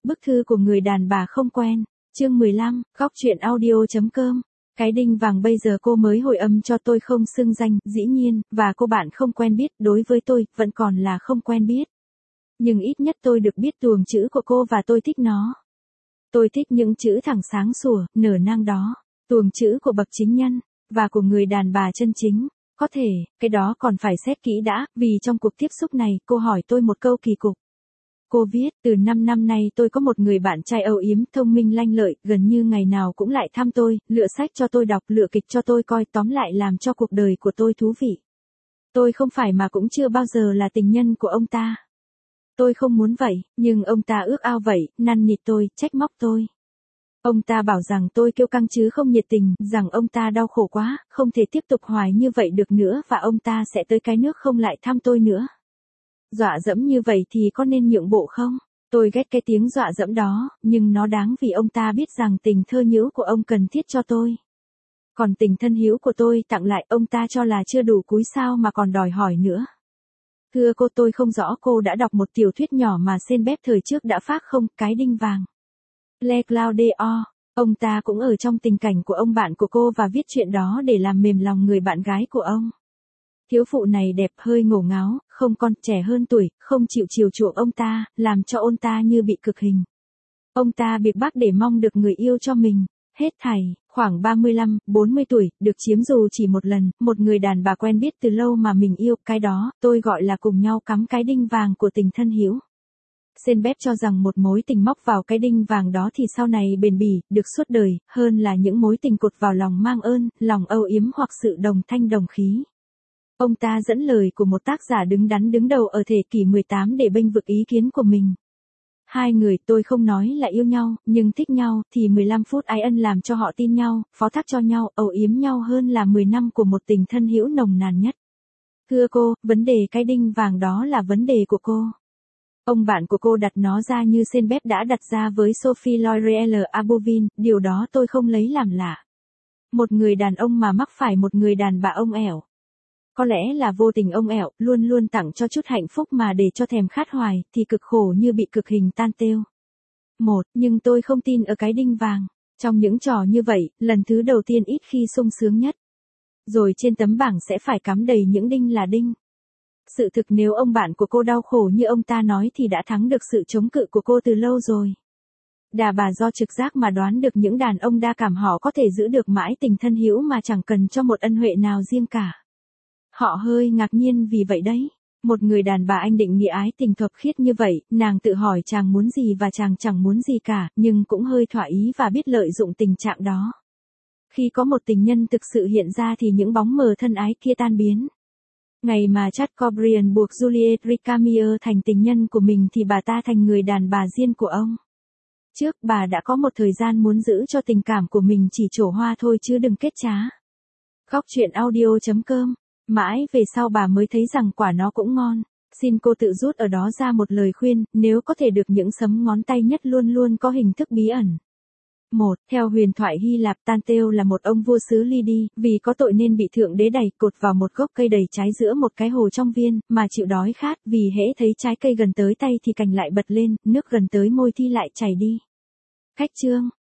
Bức thư của người đàn bà không quen. Chương 15, góc truyện audio.com. Cái đinh vàng bây giờ cô mới hồi âm cho tôi không xưng danh, dĩ nhiên, và cô bạn không quen biết, đối với tôi, vẫn còn là không quen biết. Nhưng ít nhất tôi được biết tuồng chữ của cô và tôi thích nó. Tôi thích những chữ thẳng sáng sủa, nở nang đó. Tuồng chữ của bậc chính nhân, và của người đàn bà chân chính. Có thể, cái đó còn phải xét kỹ đã, vì trong cuộc tiếp xúc này, cô hỏi tôi một câu kỳ cục. Cô viết, từ 5 năm nay tôi có một người bạn trai âu yếm, thông minh lanh lợi, gần như ngày nào cũng lại thăm tôi, lựa sách cho tôi đọc, lựa kịch cho tôi coi, tóm lại làm cho cuộc đời của tôi thú vị. Tôi không phải mà cũng chưa bao giờ là tình nhân của ông ta. Tôi không muốn vậy, nhưng ông ta ước ao vậy, năn nỉ tôi, trách móc tôi. Ông ta bảo rằng tôi kiêu căng chứ không nhiệt tình, rằng ông ta đau khổ quá, không thể tiếp tục hoài như vậy được nữa và ông ta sẽ tới cái nước không lại thăm tôi nữa. Dọa dẫm như vậy thì có nên nhượng bộ không? Tôi ghét cái tiếng dọa dẫm đó, nhưng nó đáng vì ông ta biết rằng tình thơ nhữu của ông cần thiết cho tôi. Còn tình thân hữu của tôi tặng lại ông ta cho là chưa đủ cúi sao mà còn đòi hỏi nữa. Thưa cô, tôi không rõ cô đã đọc một tiểu thuyết nhỏ mà Saint-Beuve thời trước đã phác không, Cái đinh vàng. Le Claudeo, ông ta cũng ở trong tình cảnh của ông bạn của cô và viết chuyện đó để làm mềm lòng người bạn gái của ông. Thiếu phụ này đẹp, hơi ngổ ngáo, không con, trẻ hơn tuổi, không chịu chiều chuộng ông ta, làm cho ông ta như bị cực hình. Ông ta biếc bác để mong được người yêu cho mình. Hết thảy, khoảng 35, 40 tuổi, được chiếm dù chỉ một lần, một người đàn bà quen biết từ lâu mà mình yêu, cái đó, tôi gọi là cùng nhau cắm cái đinh vàng của tình thân hữu. Saint-Beuve cho rằng một mối tình móc vào cái đinh vàng đó thì sau này bền bỉ, được suốt đời, hơn là những mối tình cột vào lòng mang ơn, lòng âu yếm hoặc sự đồng thanh đồng khí. Ông ta dẫn lời của một tác giả đứng đắn đứng đầu ở thế kỷ 18 để bênh vực ý kiến của mình. Hai người, tôi không nói là yêu nhau, nhưng thích nhau, thì 15 phút ái ân làm cho họ tin nhau, phó thác cho nhau, âu yếm nhau hơn là 10 năm của một tình thân hữu nồng nàn nhất. Thưa cô, vấn đề cái đinh vàng đó là vấn đề của cô. Ông bạn của cô đặt nó ra như Saint-Beuve đã đặt ra với Sophie Laurier Abouvin, điều đó tôi không lấy làm lạ. Một người đàn ông mà mắc phải một người đàn bà ông ẻo. Có lẽ là vô tình ông ẻo, luôn luôn tặng cho chút hạnh phúc mà để cho thèm khát hoài, thì cực khổ như bị cực hình tan têu. Nhưng tôi không tin ở cái đinh vàng. Trong những trò như vậy, lần thứ đầu tiên ít khi sung sướng nhất. Rồi trên tấm bảng sẽ phải cắm đầy những đinh là đinh. Sự thực nếu ông bạn của cô đau khổ như ông ta nói thì đã thắng được sự chống cự của cô từ lâu rồi. Đà bà do trực giác mà đoán được những đàn ông đa cảm họ có thể giữ được mãi tình thân hữu mà chẳng cần cho một ân huệ nào riêng cả. Họ hơi ngạc nhiên vì vậy đấy. Một người đàn bà anh định nghĩa ái tình thuần khiết như vậy, nàng tự hỏi chàng muốn gì và chàng chẳng muốn gì cả, nhưng cũng hơi thỏa ý và biết lợi dụng tình trạng đó. Khi có một tình nhân thực sự hiện ra thì những bóng mờ thân ái kia tan biến. Ngày mà Chateaubriand buộc Juliette Récamier thành tình nhân của mình thì bà ta thành người đàn bà riêng của ông. Trước bà đã có một thời gian muốn giữ cho tình cảm của mình chỉ trổ hoa thôi chứ đừng kết trá. Góc truyện audio.com. Mãi về sau bà mới thấy rằng quả nó cũng ngon. Xin cô tự rút ở đó ra một lời khuyên, nếu có thể được những sấm ngón tay nhất luôn luôn có hình thức bí ẩn. Theo huyền thoại Hy Lạp, Tanteo là một ông vua xứ Lydi, vì có tội nên bị thượng đế đày cột vào một gốc cây đầy trái giữa một cái hồ trong viên, mà chịu đói khát, vì hễ thấy trái cây gần tới tay thì cành lại bật lên, nước gần tới môi thì lại chảy đi. Khách chương.